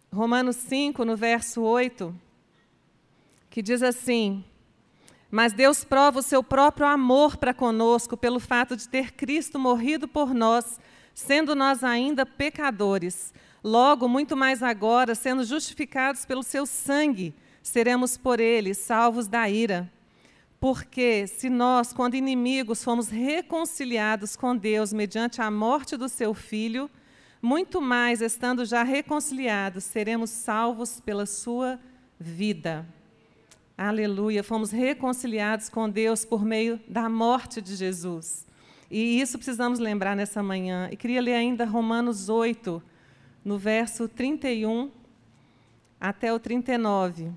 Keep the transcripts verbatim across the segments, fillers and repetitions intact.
Romanos cinco, no verso oito, que diz assim: mas Deus prova o seu próprio amor para conosco pelo fato de ter Cristo morrido por nós, sendo nós ainda pecadores. Logo, muito mais agora, sendo justificados pelo seu sangue, seremos por ele salvos da ira. Porque se nós, quando inimigos, fomos reconciliados com Deus mediante a morte do seu Filho, muito mais, estando já reconciliados, seremos salvos pela sua vida. Aleluia! Fomos reconciliados com Deus por meio da morte de Jesus. E isso precisamos lembrar nessa manhã. E queria ler ainda Romanos oito, no verso trinta e um até o trinta e nove.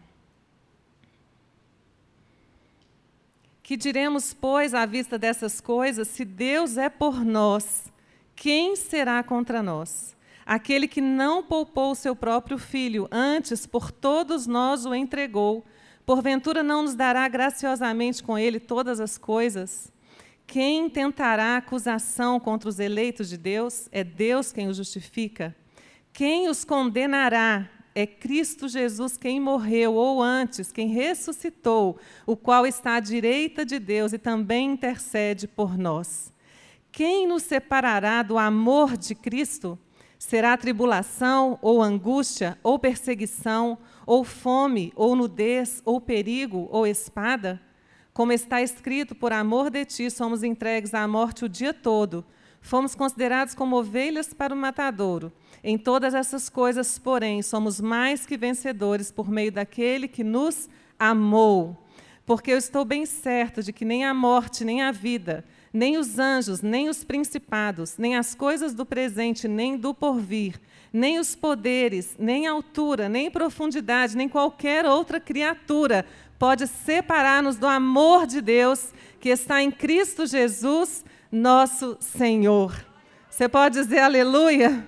Que diremos, pois, à vista dessas coisas, se Deus é por nós, quem será contra nós? Aquele que não poupou o seu próprio Filho, antes por todos nós o entregou, porventura não nos dará graciosamente com ele todas as coisas? Quem tentará acusação contra os eleitos de Deus? É Deus quem os justifica. Quem os condenará? É Cristo Jesus quem morreu, ou antes, quem ressuscitou, o qual está à direita de Deus e também intercede por nós. Quem nos separará do amor de Cristo? Será tribulação, ou angústia, ou perseguição, ou fome, ou nudez, ou perigo, ou espada? Como está escrito, por amor de ti somos entregues à morte o dia todo. Fomos considerados como ovelhas para o matadouro. Em todas essas coisas, porém, somos mais que vencedores por meio daquele que nos amou. Porque eu estou bem certo de que nem a morte, nem a vida, nem os anjos, nem os principados, nem as coisas do presente, nem do porvir, nem os poderes, nem altura, nem profundidade, nem qualquer outra criatura pode separar-nos do amor de Deus que está em Cristo Jesus, nosso Senhor. Você pode dizer aleluia?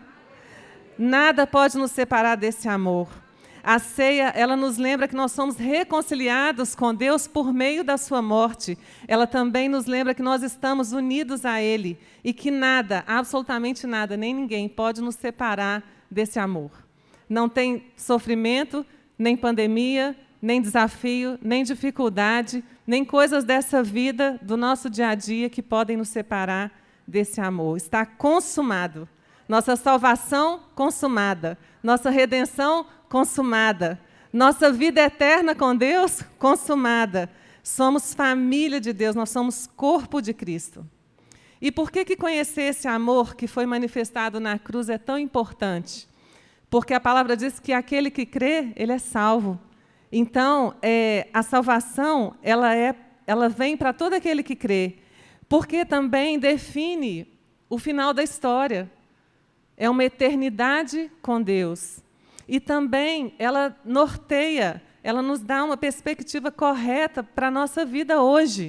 Nada pode nos separar desse amor. A ceia, ela nos lembra que nós somos reconciliados com Deus por meio da sua morte. Ela também nos lembra que nós estamos unidos a Ele e que nada, absolutamente nada, nem ninguém pode nos separar desse amor. Não tem sofrimento, nem pandemia, nem desafio, nem dificuldade, nem coisas dessa vida, do nosso dia a dia, que podem nos separar desse amor. Está consumado. Nossa salvação, consumada. Nossa redenção, consumada. Nossa vida eterna com Deus, consumada. Somos família de Deus, nós somos corpo de Cristo. E por que que conhecer esse amor que foi manifestado na cruz é tão importante? Porque a palavra diz que aquele que crê, ele é salvo. Então, é, a salvação, ela, é, ela vem para todo aquele que crê, porque também define o final da história. É uma eternidade com Deus. E também ela norteia, ela nos dá uma perspectiva correta para a nossa vida hoje.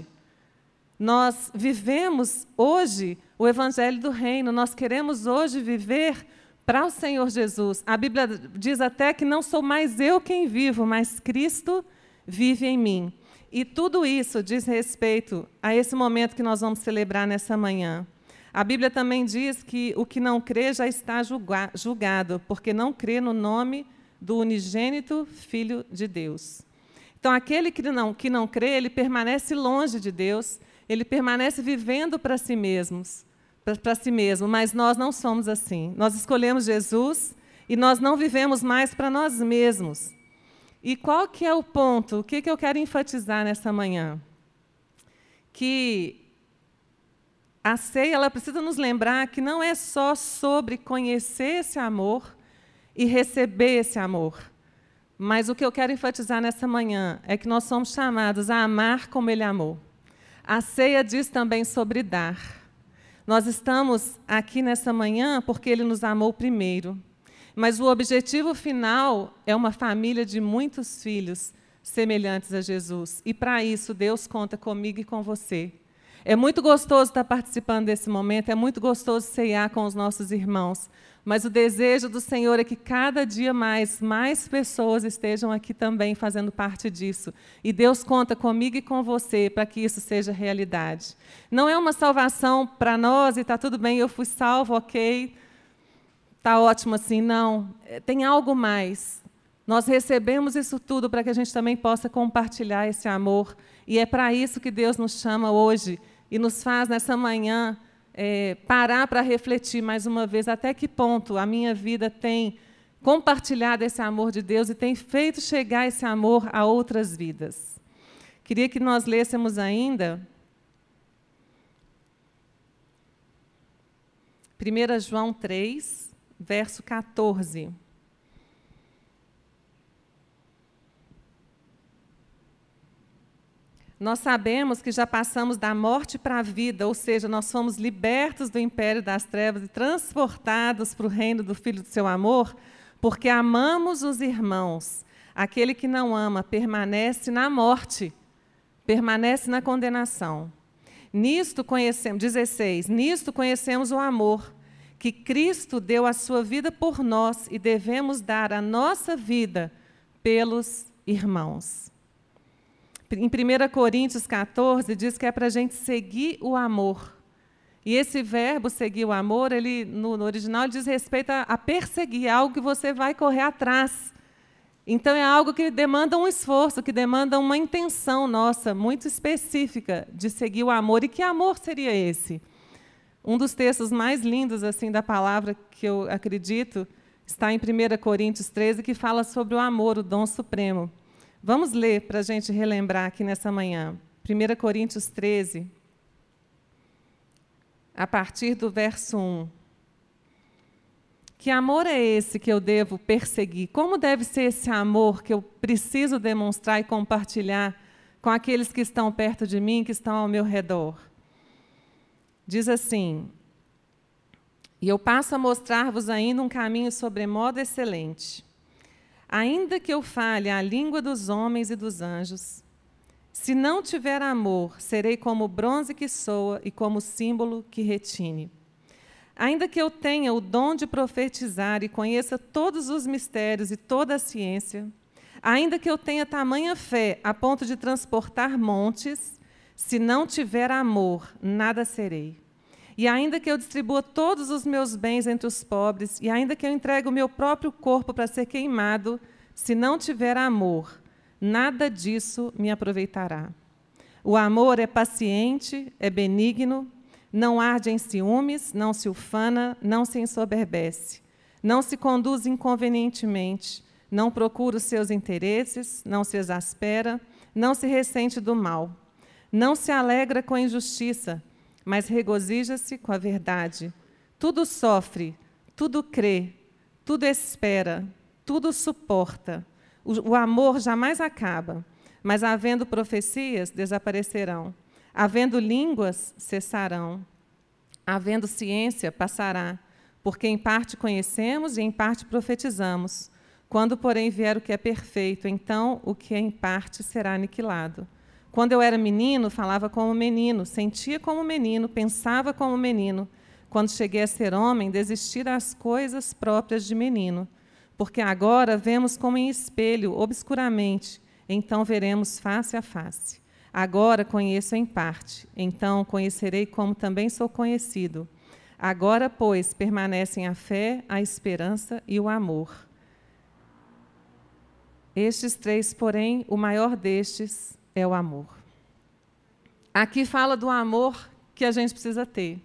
Nós vivemos hoje o Evangelho do Reino, nós queremos hoje viver para o Senhor Jesus. A Bíblia diz até que não sou mais eu quem vivo, mas Cristo vive em mim. E tudo isso diz respeito a esse momento que nós vamos celebrar nessa manhã. A Bíblia também diz que o que não crê já está julga- julgado, porque não crê no nome do unigênito Filho de Deus. Então, aquele que não, que não crê, ele permanece longe de Deus, ele permanece vivendo para si mesmos. para si mesmo, mas nós não somos assim. Nós escolhemos Jesus e nós não vivemos mais para nós mesmos. E qual que é o ponto? O que, que eu quero enfatizar nessa manhã? Que a ceia, ela precisa nos lembrar que não é só sobre conhecer esse amor e receber esse amor. Mas o que eu quero enfatizar nessa manhã é que nós somos chamados a amar como Ele amou. A ceia diz também sobre dar. Nós estamos aqui nessa manhã porque Ele nos amou primeiro. Mas o objetivo final é uma família de muitos filhos semelhantes a Jesus. E, para isso, Deus conta comigo e com você. É muito gostoso estar participando desse momento, é muito gostoso ceiar com os nossos irmãos. Mas o desejo do Senhor é que cada dia mais, mais pessoas estejam aqui também fazendo parte disso. E Deus conta comigo e com você para que isso seja realidade. Não é uma salvação para nós e está tudo bem, eu fui salvo, ok, está ótimo assim. Não, tem algo mais. Nós recebemos isso tudo para que a gente também possa compartilhar esse amor. E é para isso que Deus nos chama hoje e nos faz, nessa manhã, é, parar para refletir mais uma vez até que ponto a minha vida tem compartilhado esse amor de Deus e tem feito chegar esse amor a outras vidas. Queria que nós lêssemos ainda primeira João três, verso quatorze. Nós sabemos que já passamos da morte para a vida, ou seja, nós fomos libertos do império das trevas e transportados para o reino do Filho do seu amor, porque amamos os irmãos. Aquele que não ama permanece na morte, permanece na condenação. Nisto conhecemos, dezesseis, nisto conhecemos o amor, que Cristo deu a sua vida por nós e devemos dar a nossa vida pelos irmãos. Em primeira Coríntios quatorze, diz que é para a gente seguir o amor. E esse verbo, seguir o amor, ele, no, no original, ele diz respeito a, a perseguir, algo que você vai correr atrás. Então, é algo que demanda um esforço, que demanda uma intenção nossa, muito específica, de seguir o amor. E que amor seria esse? Um dos textos mais lindos assim, da palavra, que eu acredito, está em primeira Coríntios treze, que fala sobre o amor, o dom supremo. Vamos ler para a gente relembrar aqui nessa manhã. primeira Coríntios treze, a partir do verso um. Que amor é esse que eu devo perseguir? Como deve ser esse amor que eu preciso demonstrar e compartilhar com aqueles que estão perto de mim, que estão ao meu redor? Diz assim: e eu passo a mostrar-vos ainda um caminho sobremodo excelente. Ainda que eu fale a língua dos homens e dos anjos, se não tiver amor, serei como o bronze que soa e como o símbolo que retine. Ainda que eu tenha o dom de profetizar e conheça todos os mistérios e toda a ciência, ainda que eu tenha tamanha fé a ponto de transportar montes, se não tiver amor, nada serei. E ainda que eu distribua todos os meus bens entre os pobres, e ainda que eu entregue o meu próprio corpo para ser queimado, se não tiver amor, nada disso me aproveitará. O amor é paciente, é benigno, não arde em ciúmes, não se ufana, não se ensoberbece, não se conduz inconvenientemente, não procura os seus interesses, não se exaspera, não se ressente do mal, não se alegra com a injustiça, mas regozija-se com a verdade. Tudo sofre, tudo crê, tudo espera, tudo suporta. O, o amor jamais acaba, mas havendo profecias, desaparecerão. Havendo línguas, cessarão. Havendo ciência, passará. Porque em parte conhecemos e em parte profetizamos. Quando, porém, vier o que é perfeito, então o que é em parte será aniquilado. Quando eu era menino, falava como menino, sentia como menino, pensava como menino. Quando cheguei a ser homem, desisti das coisas próprias de menino. Porque agora vemos como em espelho, obscuramente, então veremos face a face. Agora conheço em parte, então conhecerei como também sou conhecido. Agora, pois, permanecem a fé, a esperança e o amor. Estes três, porém, o maior destes é o amor. Aqui fala do amor que a gente precisa ter.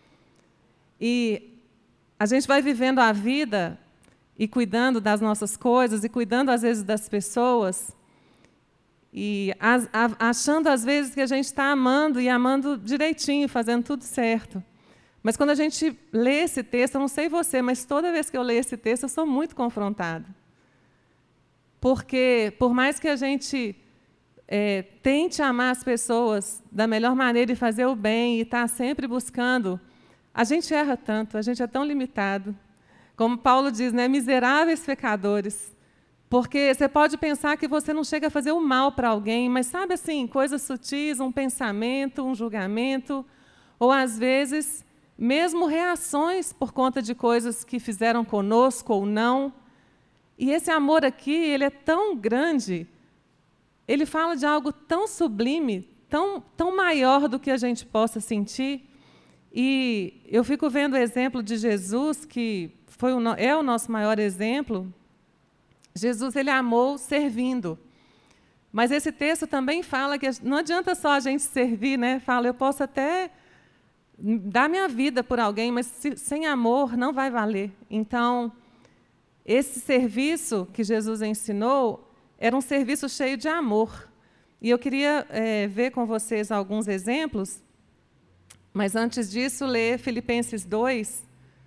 E a gente vai vivendo a vida e cuidando das nossas coisas, e cuidando, às vezes, das pessoas, e achando, às vezes, que a gente está amando, e amando direitinho, fazendo tudo certo. Mas, quando a gente lê esse texto, eu não sei você, mas toda vez que eu leio esse texto, eu sou muito confrontada. Porque, por mais que a gente é, tente amar as pessoas da melhor maneira e fazer o bem, e estar sempre buscando, a gente erra tanto, a gente é tão limitado. Como Paulo diz, né, miseráveis pecadores. Porque você pode pensar que você não chega a fazer o mal para alguém, mas, sabe assim, coisas sutis, um pensamento, um julgamento, ou, às vezes, mesmo reações por conta de coisas que fizeram conosco ou não. E esse amor aqui, ele é tão grande, ele fala de algo tão sublime, tão, tão maior do que a gente possa sentir. E eu fico vendo o exemplo de Jesus, que foi o, é o nosso maior exemplo, Jesus ele amou servindo. Mas esse texto também fala que não adianta só a gente servir, né? Fala, eu posso até dar minha vida por alguém, mas se, sem amor não vai valer. Então, esse serviço que Jesus ensinou era um serviço cheio de amor. E eu queria é, ver com vocês alguns exemplos, mas antes disso, ler Filipenses dois,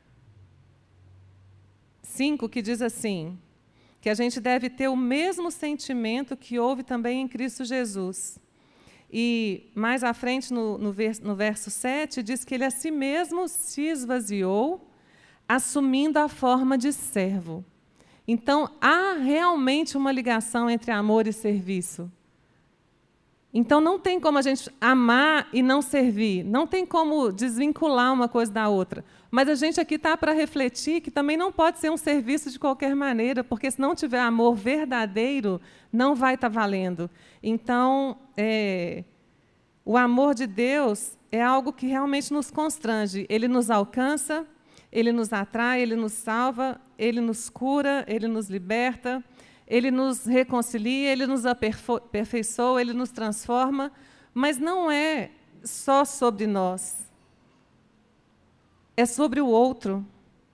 cinco, que diz assim, que a gente deve ter o mesmo sentimento que houve também em Cristo Jesus. E mais à frente, no, no, vers, no verso sete, diz que ele a si mesmo se esvaziou, assumindo a forma de servo. Então, há realmente uma ligação entre amor e serviço. Então, não tem como a gente amar e não servir. Não tem como desvincular uma coisa da outra. Mas a gente aqui está para refletir que também não pode ser um serviço de qualquer maneira, porque se não tiver amor verdadeiro, não vai estar valendo. Então, é, o amor de Deus é algo que realmente nos constrange. Ele nos alcança, ele nos atrai, ele nos salva, ele nos cura, ele nos liberta. Ele nos reconcilia, ele nos aperfeiçoa, ele nos transforma, mas não é só sobre nós. É sobre o outro.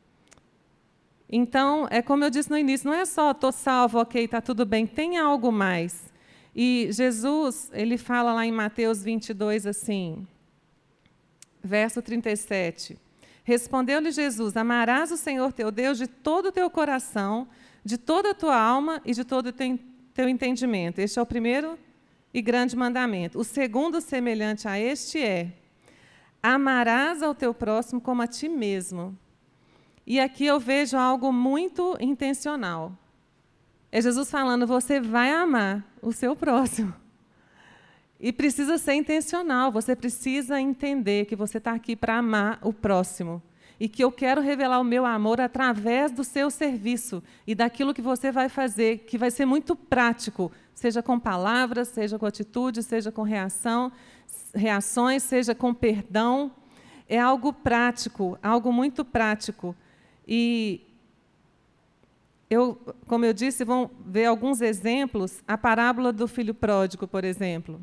Então, é como eu disse no início, não é só estou salvo, ok, está tudo bem, tem algo mais. E Jesus, ele fala lá em Mateus vinte e dois assim, verso trinta e sete. Respondeu-lhe Jesus, amarás o Senhor teu Deus de todo o teu coração, de toda a tua alma e de todo o teu entendimento. Este é o primeiro e grande mandamento. O segundo, semelhante a este, é: amarás ao teu próximo como a ti mesmo. E aqui eu vejo algo muito intencional. É Jesus falando, você vai amar o seu próximo. E precisa ser intencional, você precisa entender que você está aqui para amar o próximo. E que eu quero revelar o meu amor através do seu serviço e daquilo que você vai fazer, que vai ser muito prático, seja com palavras, seja com atitude, seja com reação, reações, seja com perdão. É algo prático, algo muito prático. E, eu, como eu disse, vão ver alguns exemplos. A parábola do filho pródigo, por exemplo.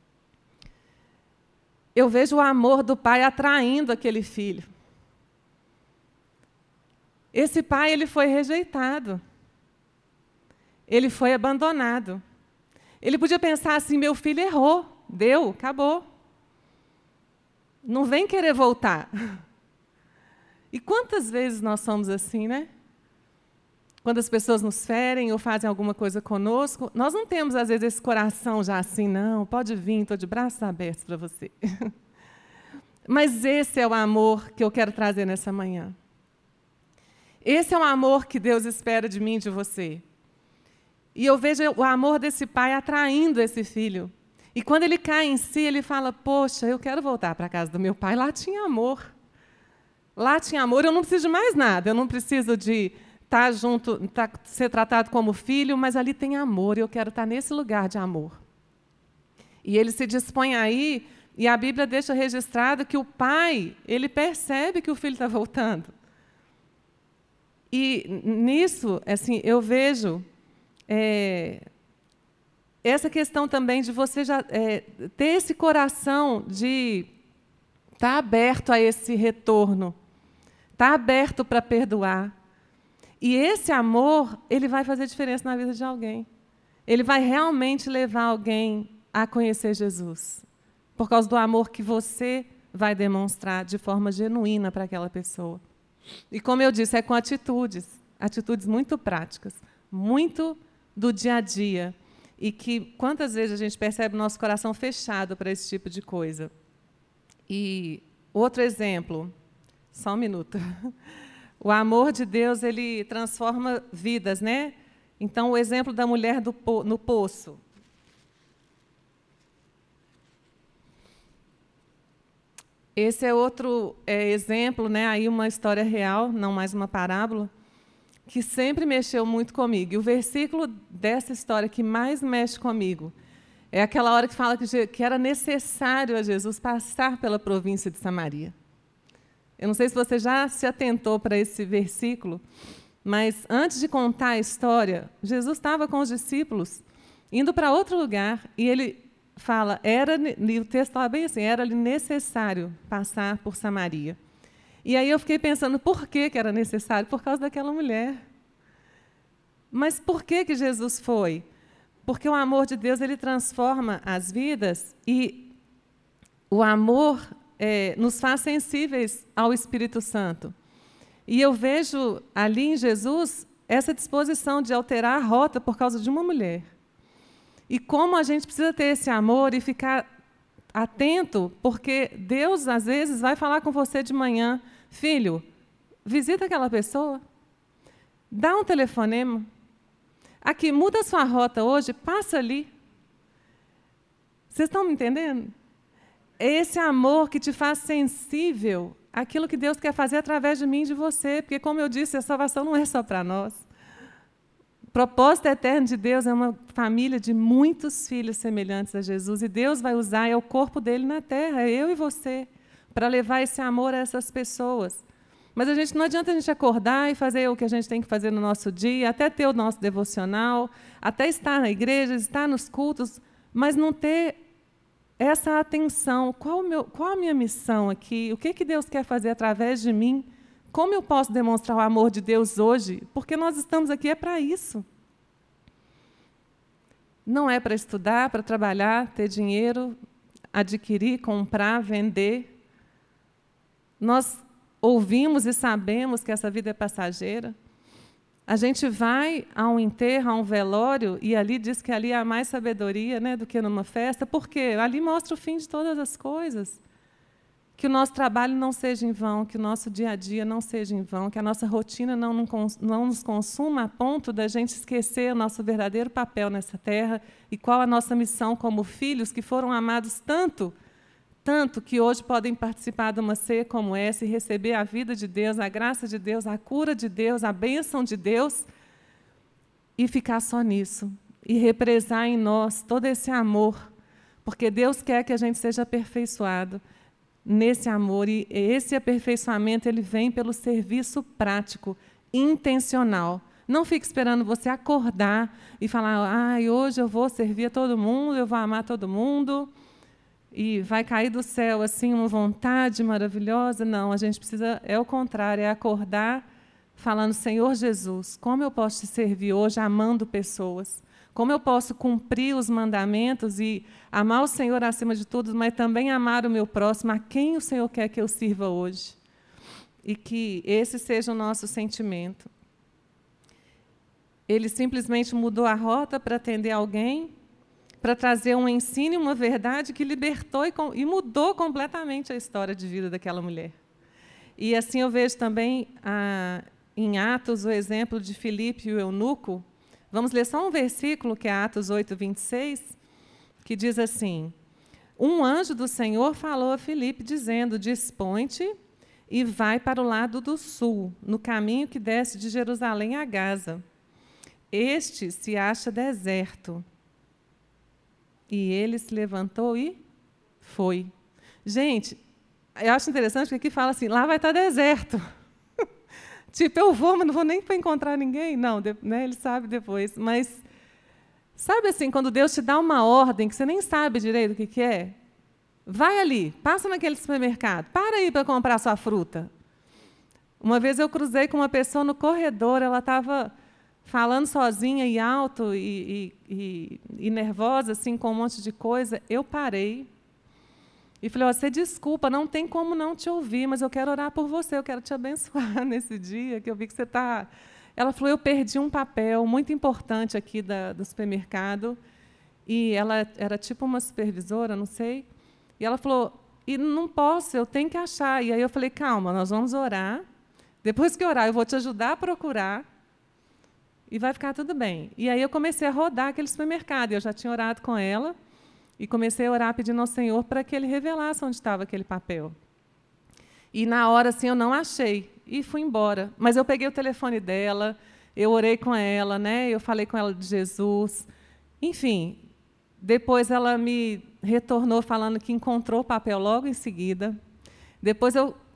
Eu vejo o amor do pai atraindo aquele filho. Esse pai ele foi rejeitado. Ele foi abandonado. Ele podia pensar assim, meu filho errou, deu, acabou. Não vem querer voltar. E quantas vezes nós somos assim, né? Quando as pessoas nos ferem ou fazem alguma coisa conosco, nós não temos, às vezes, esse coração já assim, não, pode vir, estou de braços abertos para você. Mas esse é o amor que eu quero trazer nessa manhã. Esse é o amor que Deus espera de mim e de você. E eu vejo o amor desse pai atraindo esse filho. E quando ele cai em si, ele fala, poxa, eu quero voltar para a casa do meu pai, lá tinha amor. Lá tinha amor, eu não preciso de mais nada, eu não preciso de estar junto, estar, ser tratado como filho, mas ali tem amor, e eu quero estar nesse lugar de amor. E ele se dispõe aí, e a Bíblia deixa registrado que o pai, ele percebe que o filho está voltando. E nisso, assim, eu vejo é, essa questão também de você já é, ter esse coração de estar aberto a esse retorno, estar aberto para perdoar. E esse amor, ele vai fazer diferença na vida de alguém. Ele vai realmente levar alguém a conhecer Jesus, por causa do amor que você vai demonstrar de forma genuína para aquela pessoa. E, como eu disse, é com atitudes, atitudes muito práticas, muito do dia a dia. E que, quantas vezes a gente percebe o nosso coração fechado para esse tipo de coisa. E outro exemplo, só um minuto. O amor de Deus, ele transforma vidas, né? Então, o exemplo da mulher do po- no poço. Esse é outro é, exemplo, né, aí uma história real, não mais uma parábola, que sempre mexeu muito comigo. E o versículo dessa história que mais mexe comigo é aquela hora que fala que, que era necessário a Jesus passar pela província de Samaria. Eu não sei se você já se atentou para esse versículo, mas antes de contar a história, Jesus estava com os discípulos, indo para outro lugar, e ele fala, era, e o texto fala bem assim, era-lhe necessário passar por Samaria. E aí eu fiquei pensando, por que que era necessário? Por causa daquela mulher. Mas por que que Jesus foi? Porque o amor de Deus, ele transforma as vidas, e o amor é, nos faz sensíveis ao Espírito Santo. E eu vejo ali em Jesus essa disposição de alterar a rota por causa de uma mulher. E como a gente precisa ter esse amor e ficar atento, porque Deus, às vezes, vai falar com você de manhã, filho, visita aquela pessoa, dá um telefonema, aqui, muda a sua rota hoje, passa ali. Vocês estão me entendendo? É esse amor que te faz sensível àquilo que Deus quer fazer através de mim e de você, porque, como eu disse, a salvação não é só para nós. O propósito eterno de Deus é uma família de muitos filhos semelhantes a Jesus, e Deus vai usar, é o corpo dele na terra, é eu e você, para levar esse amor a essas pessoas. Mas a gente, não adianta a gente acordar e fazer o que a gente tem que fazer no nosso dia, até ter o nosso devocional, até estar na igreja, estar nos cultos, mas não ter essa atenção. Qual, o meu, qual a minha missão aqui? O que, que Deus quer fazer através de mim? Como eu posso demonstrar o amor de Deus hoje? Porque nós estamos aqui é para isso. Não é para estudar, para trabalhar, ter dinheiro, adquirir, comprar, vender. Nós ouvimos e sabemos que essa vida é passageira. A gente vai a um enterro, a um velório, e ali diz que ali há mais sabedoria, né, do que numa festa, porque ali mostra o fim de todas as coisas. Que o nosso trabalho não seja em vão, que o nosso dia a dia não seja em vão, que a nossa rotina não, não nos consuma a ponto da gente esquecer o nosso verdadeiro papel nessa terra e qual a nossa missão como filhos que foram amados tanto, tanto que hoje podem participar de uma ceia como essa e receber a vida de Deus, a graça de Deus, a cura de Deus, a bênção de Deus, e ficar só nisso, e represar em nós todo esse amor, porque Deus quer que a gente seja aperfeiçoado nesse amor, e esse aperfeiçoamento ele vem pelo serviço prático, intencional. Não fique esperando você acordar e falar, ah, hoje eu vou servir a todo mundo, eu vou amar todo mundo, e vai cair do céu assim uma vontade maravilhosa. Não, a gente precisa, é o contrário, é acordar falando, Senhor Jesus, como eu posso te servir hoje amando pessoas? Como eu posso cumprir os mandamentos e amar o Senhor acima de tudo, mas também amar o meu próximo, a quem o Senhor quer que eu sirva hoje? E que esse seja o nosso sentimento. Ele simplesmente mudou a rota para atender alguém, para trazer um ensino e uma verdade que libertou e, e mudou completamente a história de vida daquela mulher. E assim eu vejo também ah, em Atos o exemplo de Filipe e o eunuco. Vamos ler só um versículo, que é Atos oito, vinte e seis, que diz assim, um anjo do Senhor falou a Filipe, dizendo, dispõe-te e vai para o lado do sul, no caminho que desce de Jerusalém a Gaza. Este se acha deserto. E ele se levantou e foi. Gente, eu acho interessante porque aqui fala assim, lá vai estar deserto. Tipo, eu vou, mas não vou nem para encontrar ninguém. Não, de, né, ele sabe depois. Mas, sabe assim, quando Deus te dá uma ordem que você nem sabe direito o que, que é? Vai ali, passa naquele supermercado, para aí para comprar sua fruta. Uma vez eu cruzei com uma pessoa no corredor, ela estava falando sozinha e alto e, e, e, e nervosa, assim, com um monte de coisa. Eu parei e falei, oh, você desculpa, não tem como não te ouvir, mas eu quero orar por você, eu quero te abençoar nesse dia, que eu vi que você está... Ela falou, eu perdi um papel muito importante aqui da, do supermercado, e ela era tipo uma supervisora, não sei, e ela falou, e não posso, eu tenho que achar. E aí eu falei, calma, nós vamos orar, depois que orar, eu vou te ajudar a procurar, e vai ficar tudo bem. E aí eu comecei a rodar aquele supermercado, eu já tinha orado com ela, e comecei a orar pedindo ao Senhor para que Ele revelasse onde estava aquele papel. E, na hora, assim, eu não achei. E fui embora. Mas eu peguei o telefone dela, eu orei com ela, né? Eu falei com ela de Jesus. Enfim, depois ela me retornou falando que encontrou o papel logo em seguida. Depois eu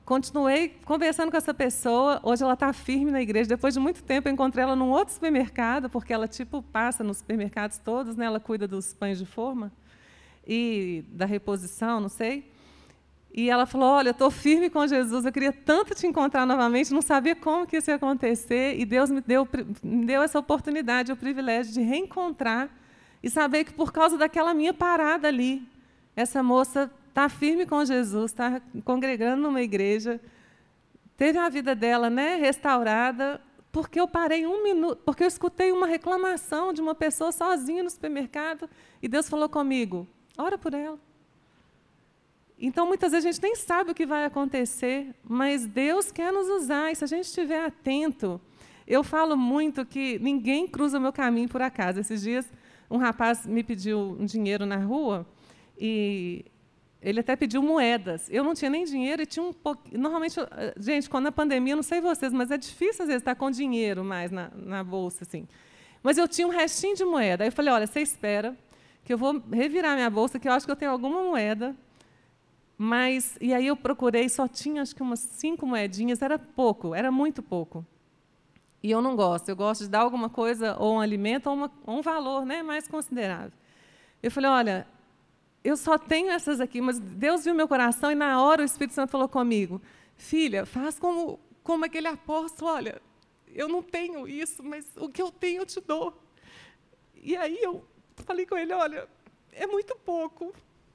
continuei conversando com essa pessoa. Hoje ela está firme na igreja. Depois de muito tempo, eu encontrei ela num outro supermercado, porque ela tipo passa nos supermercados todos, né? Ela cuida dos pães de forma e da reposição, não sei. E ela falou, olha, estou firme com Jesus, eu queria tanto te encontrar novamente, não sabia como que isso ia acontecer, e Deus me deu, me deu essa oportunidade, o privilégio de reencontrar e saber que, por causa daquela minha parada ali, essa moça está firme com Jesus, está congregando numa igreja, teve a vida dela, né, restaurada, porque eu parei um minuto, porque eu escutei uma reclamação de uma pessoa sozinha no supermercado, e Deus falou comigo, ora por ela. Então, muitas vezes, a gente nem sabe o que vai acontecer, mas Deus quer nos usar, e se a gente estiver atento, eu falo muito que ninguém cruza o meu caminho por acaso. Esses dias, um rapaz me pediu um dinheiro na rua, e ele até pediu moedas. Eu não tinha nem dinheiro, e tinha um pouquinho... Normalmente, gente, quando a pandemia, não sei vocês, mas é difícil, às vezes, estar com dinheiro mais na, na bolsa, assim. Mas eu tinha um restinho de moeda. Aí eu falei, olha, você espera, que eu vou revirar minha bolsa, que eu acho que eu tenho alguma moeda. Mas, e aí eu procurei, só tinha acho que umas cinco moedinhas, era pouco, era muito pouco. E eu não gosto, eu gosto de dar alguma coisa, ou um alimento, ou, uma, ou um valor, né, mais considerável. Eu falei, olha, eu só tenho essas aqui, mas Deus viu meu coração, e na hora o Espírito Santo falou comigo, filha, faz como, como aquele apóstolo, olha, eu não tenho isso, mas o que eu tenho eu te dou. E aí eu falei com ele, olha, é muito pouco.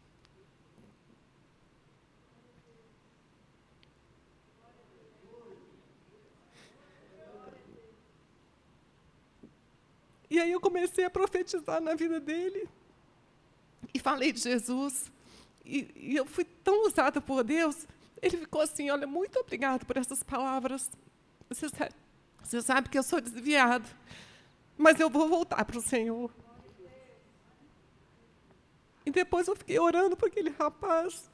E aí eu comecei a profetizar na vida dele, e falei de Jesus, e, e eu fui tão usada por Deus, ele ficou assim, olha, muito obrigado por essas palavras, você sabe, você sabe que eu sou desviado, mas eu vou voltar para o Senhor. E depois eu fiquei orando por aquele rapaz.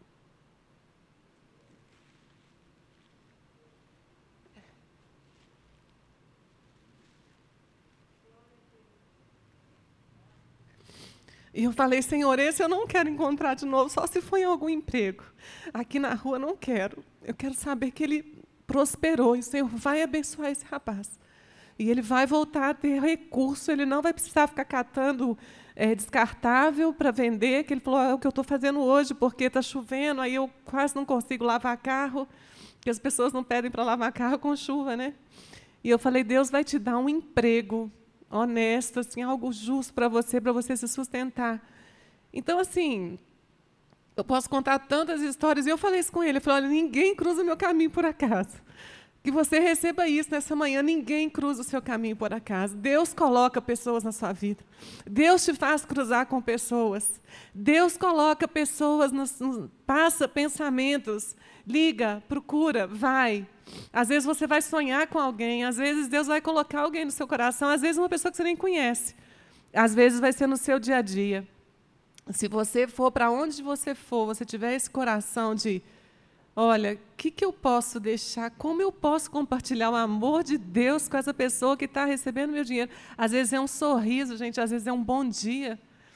E eu falei, Senhor, esse eu não quero encontrar de novo, só se for em algum emprego. Aqui na rua não quero. Eu quero saber que ele prosperou, e o Senhor vai abençoar esse rapaz. E ele vai voltar a ter recurso, ele não vai precisar ficar catando é, descartável para vender, que ele falou, é o que eu estou fazendo hoje, porque está chovendo, aí eu quase não consigo lavar carro, porque as pessoas não pedem para lavar carro com chuva, né? E eu falei, Deus vai te dar um emprego honesto, assim, algo justo para você, para você se sustentar. Então, assim, eu posso contar tantas histórias, e eu falei isso com ele, eu falei, olha, ninguém cruza o meu caminho por acaso. Que você receba isso nessa manhã, ninguém cruza o seu caminho por acaso. Deus coloca pessoas na sua vida. Deus te faz cruzar com pessoas. Deus coloca pessoas, nos, nos, passa pensamentos, liga, procura, vai. Às vezes você vai sonhar com alguém, às vezes Deus vai colocar alguém no seu coração, às vezes uma pessoa que você nem conhece. Às vezes vai ser no seu dia a dia. Se você for, para onde você for, você tiver esse coração de, olha, o que, que eu posso deixar, como eu posso compartilhar o amor de Deus com essa pessoa que está recebendo meu dinheiro? Às vezes é um sorriso, gente, às vezes é um bom dia.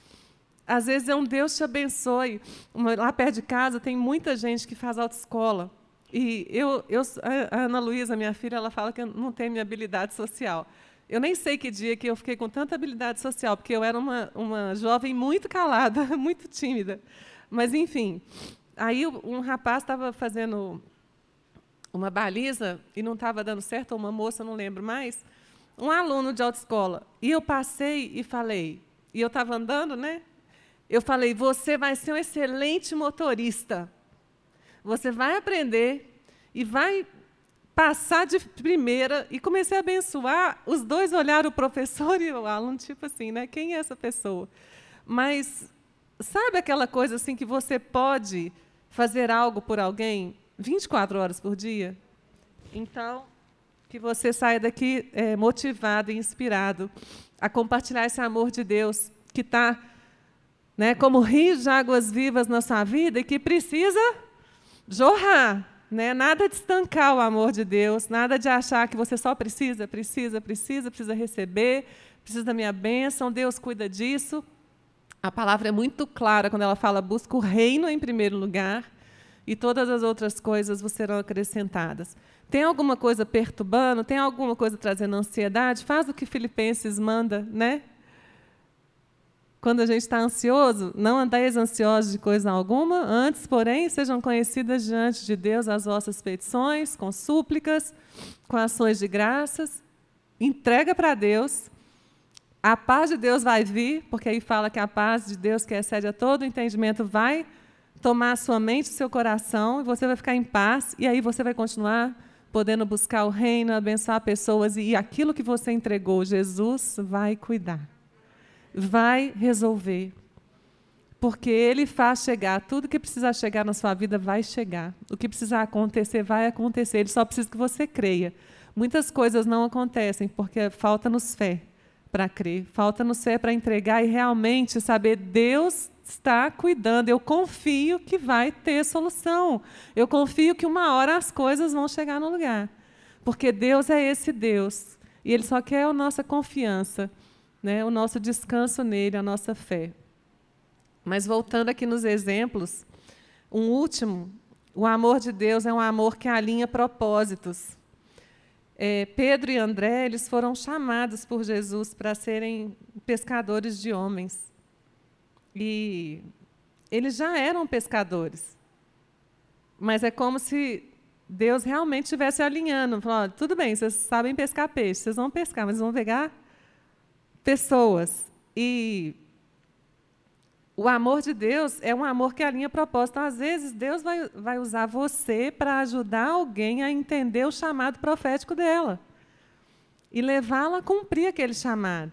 Às vezes é um Deus te abençoe. Uma, lá perto de casa tem muita gente que faz autoescola. E eu, eu, a Ana Luísa, minha filha, ela fala que eu não tenho minha habilidade social. Eu nem sei que dia que eu fiquei com tanta habilidade social, porque eu era uma, uma jovem muito calada, muito tímida. Mas, enfim, aí um rapaz estava fazendo uma baliza e não estava dando certo, ou uma moça, não lembro mais, um aluno de autoescola. E eu passei e falei, e eu estava andando, né? Eu falei, você vai ser um excelente motorista. Você vai aprender e vai passar de primeira. E comecei a abençoar. Os dois olharam, o professor e o aluno, tipo assim, né? Quem é essa pessoa? Mas sabe aquela coisa assim que você pode fazer algo por alguém vinte e quatro horas por dia? Então, que você saia daqui é, motivado e inspirado a compartilhar esse amor de Deus que está, né, como rios de águas vivas na sua vida e que precisa jorrar, né? Nada de estancar o amor de Deus, nada de achar que você só precisa, precisa, precisa, precisa receber, precisa da minha bênção, Deus cuida disso. A palavra é muito clara quando ela fala, busca o reino em primeiro lugar, e todas as outras coisas vos serão acrescentadas. Tem alguma coisa perturbando? Tem alguma coisa trazendo ansiedade? Faz o que Filipenses manda, né? Quando a gente está ansioso, não andeis ansiosos de coisa alguma, antes, porém, sejam conhecidas diante de Deus as vossas petições, com súplicas, com ações de graças. Entrega para Deus. A paz de Deus vai vir, porque aí fala que a paz de Deus, que excede a todo entendimento, vai tomar a sua mente e seu coração, e você vai ficar em paz, e aí você vai continuar podendo buscar o reino, abençoar pessoas, e aquilo que você entregou, Jesus vai cuidar. Vai resolver, porque Ele faz chegar, tudo que precisa chegar na sua vida vai chegar, o que precisar acontecer vai acontecer, Ele só precisa que você creia. Muitas coisas não acontecem porque falta-nos fé para crer, falta-nos fé para entregar e realmente saber, Deus está cuidando, eu confio que vai ter solução, eu confio que uma hora as coisas vão chegar no lugar, porque Deus é esse Deus, e Ele só quer a nossa confiança, né, o nosso descanso nele, a nossa fé. Mas voltando aqui nos exemplos, um último, o amor de Deus é um amor que alinha propósitos. É, Pedro e André, eles foram chamados por Jesus para serem pescadores de homens. E eles já eram pescadores. Mas é como se Deus realmente estivesse alinhando. Falou, tudo bem, vocês sabem pescar peixe, vocês vão pescar, mas vão pegar pessoas. E o amor de Deus é um amor que alinha propósito. Então, às vezes, Deus vai, vai usar você para ajudar alguém a entender o chamado profético dela e levá-la a cumprir aquele chamado.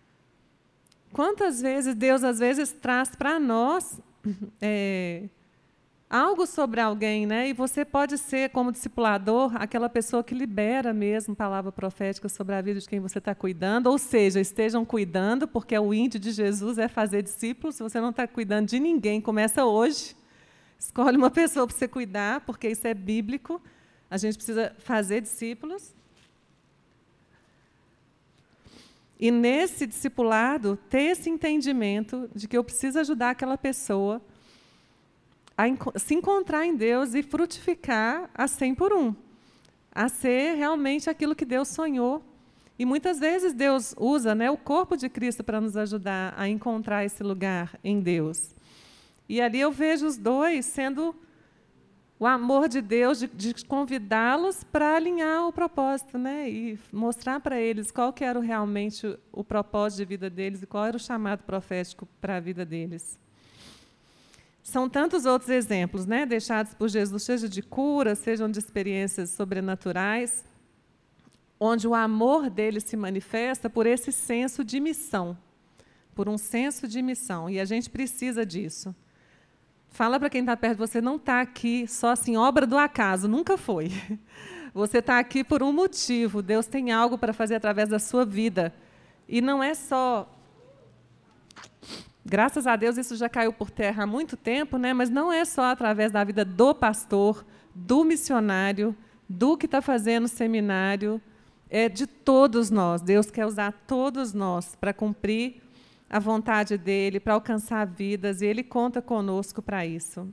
Quantas vezes Deus, às vezes, traz para nós é, algo sobre alguém, né? E você pode ser, como discipulador, aquela pessoa que libera mesmo palavra profética sobre a vida de quem você está cuidando, ou seja, estejam cuidando, porque o íntimo de Jesus é fazer discípulos. Se você não está cuidando de ninguém, começa hoje. Escolhe uma pessoa para você cuidar, porque isso é bíblico. A gente precisa fazer discípulos. E, nesse discipulado, ter esse entendimento de que eu preciso ajudar aquela pessoa a enco- se encontrar em Deus e frutificar a cem por um, a ser realmente aquilo que Deus sonhou. E, muitas vezes, Deus usa, né, o corpo de Cristo para nos ajudar a encontrar esse lugar em Deus. E ali eu vejo os dois sendo o amor de Deus, de, de convidá-los para alinhar o propósito, né? E mostrar para eles qual que era realmente o, o propósito de vida deles e qual era o chamado profético para a vida deles. São tantos outros exemplos, né, deixados por Jesus, seja de cura, sejam de experiências sobrenaturais, onde o amor dele se manifesta por esse senso de missão, por um senso de missão, e a gente precisa disso. Fala para quem está perto, você não está aqui só assim, obra do acaso, nunca foi. Você está aqui por um motivo, Deus tem algo para fazer através da sua vida. E não é só... Graças a Deus isso já caiu por terra há muito tempo, né? Mas não é só através da vida do pastor, do missionário, do que está fazendo seminário, é de todos nós. Deus quer usar todos nós para cumprir a vontade dele, para alcançar vidas, e ele conta conosco para isso.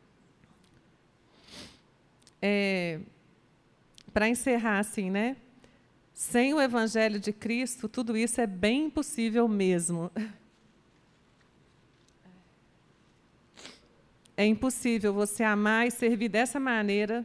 É, para encerrar assim, né? Sem o Evangelho de Cristo, tudo isso é bem impossível mesmo. É impossível você amar e servir dessa maneira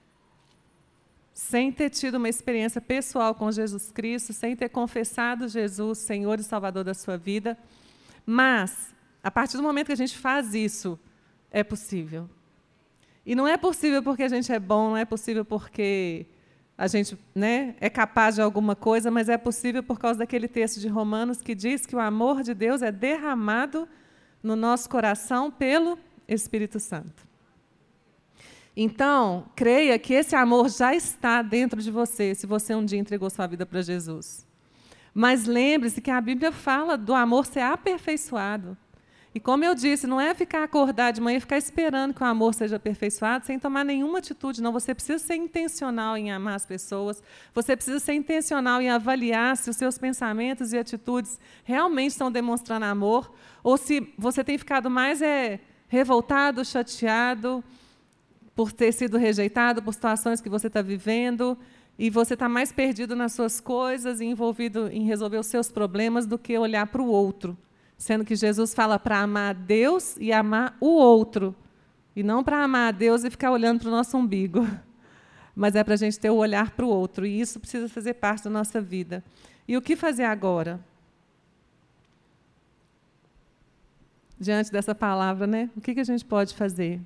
sem ter tido uma experiência pessoal com Jesus Cristo, sem ter confessado Jesus, Senhor e Salvador da sua vida. Mas, a partir do momento que a gente faz isso, é possível. E não é possível porque a gente é bom, não é possível porque a gente, né, é capaz de alguma coisa, mas é possível por causa daquele texto de Romanos que diz que o amor de Deus é derramado no nosso coração pelo Espírito Santo. Então, creia que esse amor já está dentro de você, se você um dia entregou sua vida para Jesus. Mas lembre-se que a Bíblia fala do amor ser aperfeiçoado. E como eu disse, não é ficar acordado de manhã e ficar esperando que o amor seja aperfeiçoado sem tomar nenhuma atitude, não. Você precisa ser intencional em amar as pessoas, você precisa ser intencional em avaliar se os seus pensamentos e atitudes realmente estão demonstrando amor, ou se você tem ficado mais é, revoltado, chateado, por ter sido rejeitado, por situações que você está vivendo, e você está mais perdido nas suas coisas e envolvido em resolver os seus problemas do que olhar para o outro. Sendo que Jesus fala para amar a Deus e amar o outro. E não para amar a Deus e ficar olhando para o nosso umbigo. Mas é para a gente ter o olhar para o outro. E isso precisa fazer parte da nossa vida. E o que fazer agora? Diante dessa palavra, né? O que que a gente pode fazer?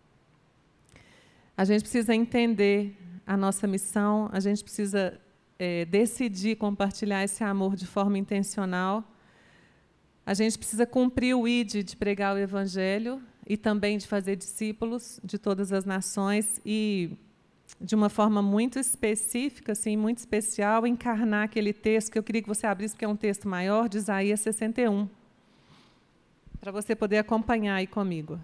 A gente precisa entender a nossa missão, a gente precisa é, decidir compartilhar esse amor de forma intencional. A gente precisa cumprir o I D de pregar o Evangelho e também de fazer discípulos de todas as nações e, de uma forma muito específica, assim, muito especial, encarnar aquele texto que eu queria que você abrisse, porque é um texto maior, de Isaías sessenta e um, para você poder acompanhar aí comigo.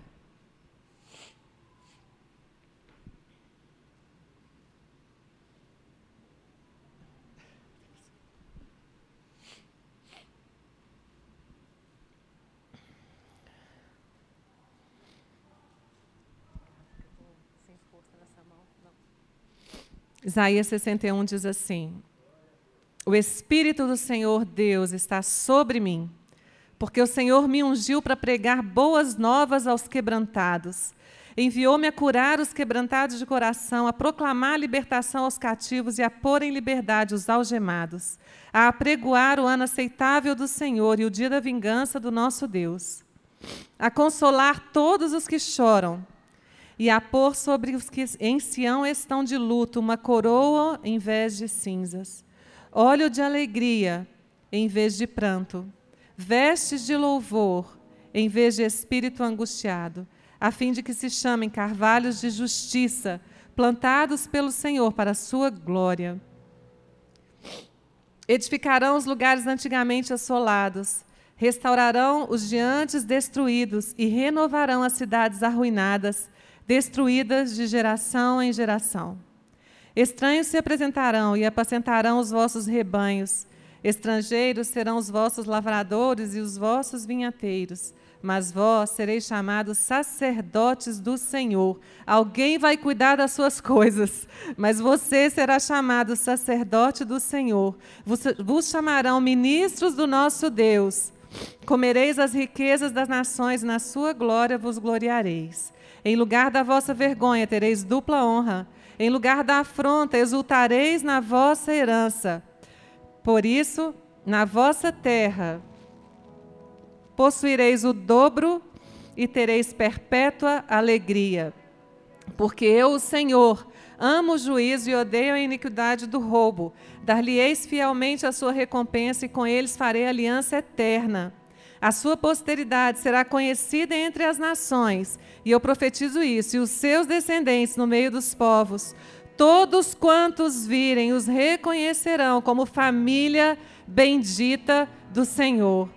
Isaías sessenta e um diz assim: o Espírito do Senhor Deus está sobre mim, porque o Senhor me ungiu para pregar boas novas aos quebrantados. Enviou-me a curar os quebrantados de coração, a proclamar a libertação aos cativos e a pôr em liberdade os algemados, a apregoar o ano aceitável do Senhor e o dia da vingança do nosso Deus, a consolar todos os que choram, e a pôr sobre os que em Sião estão de luto uma coroa em vez de cinzas, óleo de alegria em vez de pranto, vestes de louvor em vez de espírito angustiado, a fim de que se chamem carvalhos de justiça, plantados pelo Senhor para a sua glória. Edificarão os lugares antigamente assolados, restaurarão os de antes destruídos e renovarão as cidades arruinadas, destruídas de geração em geração. Estranhos se apresentarão e apacentarão os vossos rebanhos. Estrangeiros serão os vossos lavradores e os vossos vinhateiros. Mas vós sereis chamados sacerdotes do Senhor. Alguém vai cuidar das suas coisas, mas você será chamado sacerdote do Senhor. Vos, vos chamarão ministros do nosso Deus. Comereis as riquezas das nações, na sua glória vos gloriareis. Em lugar da vossa vergonha tereis dupla honra. Em lugar da afronta exultareis na vossa herança. Por isso, na vossa terra possuireis o dobro e tereis perpétua alegria. Porque eu, o Senhor, amo o juízo e odeio a iniquidade do roubo. Dar-lhe-eis fielmente a sua recompensa e com eles farei aliança eterna. A sua posteridade será conhecida entre as nações, e eu profetizo isso, e os seus descendentes no meio dos povos. Todos quantos virem os reconhecerão como família bendita do Senhor.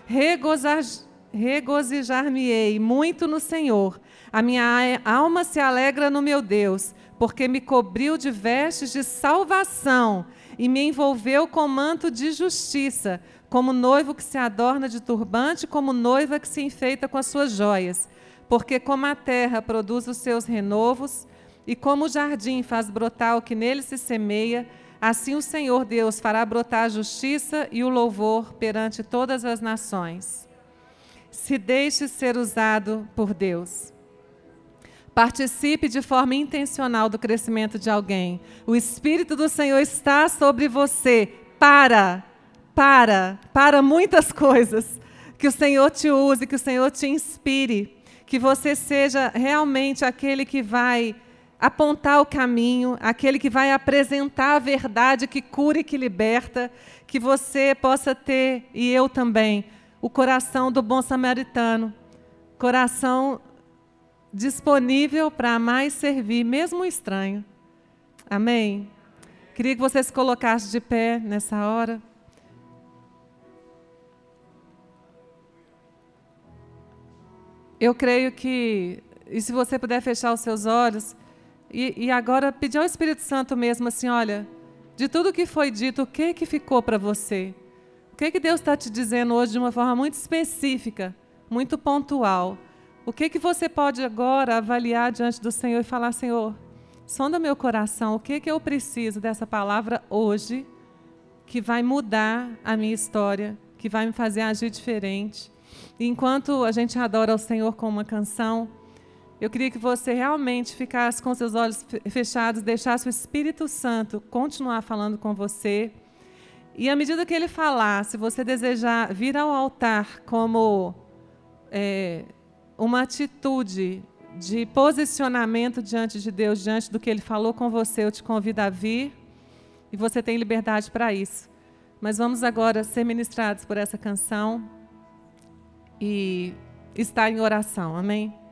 Regozijar-me-ei muito no Senhor. A minha alma se alegra no meu Deus, porque me cobriu de vestes de salvação e me envolveu com manto de justiça, como noivo que se adorna de turbante, como noiva que se enfeita com as suas joias. Porque como a terra produz os seus renovos, e como o jardim faz brotar o que nele se semeia, assim o Senhor Deus fará brotar a justiça e o louvor perante todas as nações. Se deixe ser usado por Deus. Participe de forma intencional do crescimento de alguém. O Espírito do Senhor está sobre você. Para, para, para muitas coisas. Que o Senhor te use, que o Senhor te inspire. Que você seja realmente aquele que vai apontar o caminho, aquele que vai apresentar a verdade que cura e que liberta. Que você possa ter, e eu também, o coração do bom samaritano. Coração disponível para amar e servir, mesmo o estranho. Amém? Queria que você se colocasse de pé nessa hora. Eu creio que, e se você puder fechar os seus olhos, e, e agora pedir ao Espírito Santo mesmo assim, olha, de tudo que foi dito, o que, que ficou para você? O que, que Deus está te dizendo hoje de uma forma muito específica, muito pontual? O que, que você pode agora avaliar diante do Senhor e falar, Senhor, sonda meu coração, o que, que eu preciso dessa palavra hoje que vai mudar a minha história, que vai me fazer agir diferente. E enquanto a gente adora ao Senhor com uma canção, eu queria que você realmente ficasse com seus olhos fechados, deixasse o Espírito Santo continuar falando com você. E à medida que Ele falar, se você desejar vir ao altar como é, uma atitude de posicionamento diante de Deus, diante do que Ele falou com você, eu te convido a vir. E você tem liberdade para isso. Mas vamos agora ser ministrados por essa canção e estar em oração. Amém?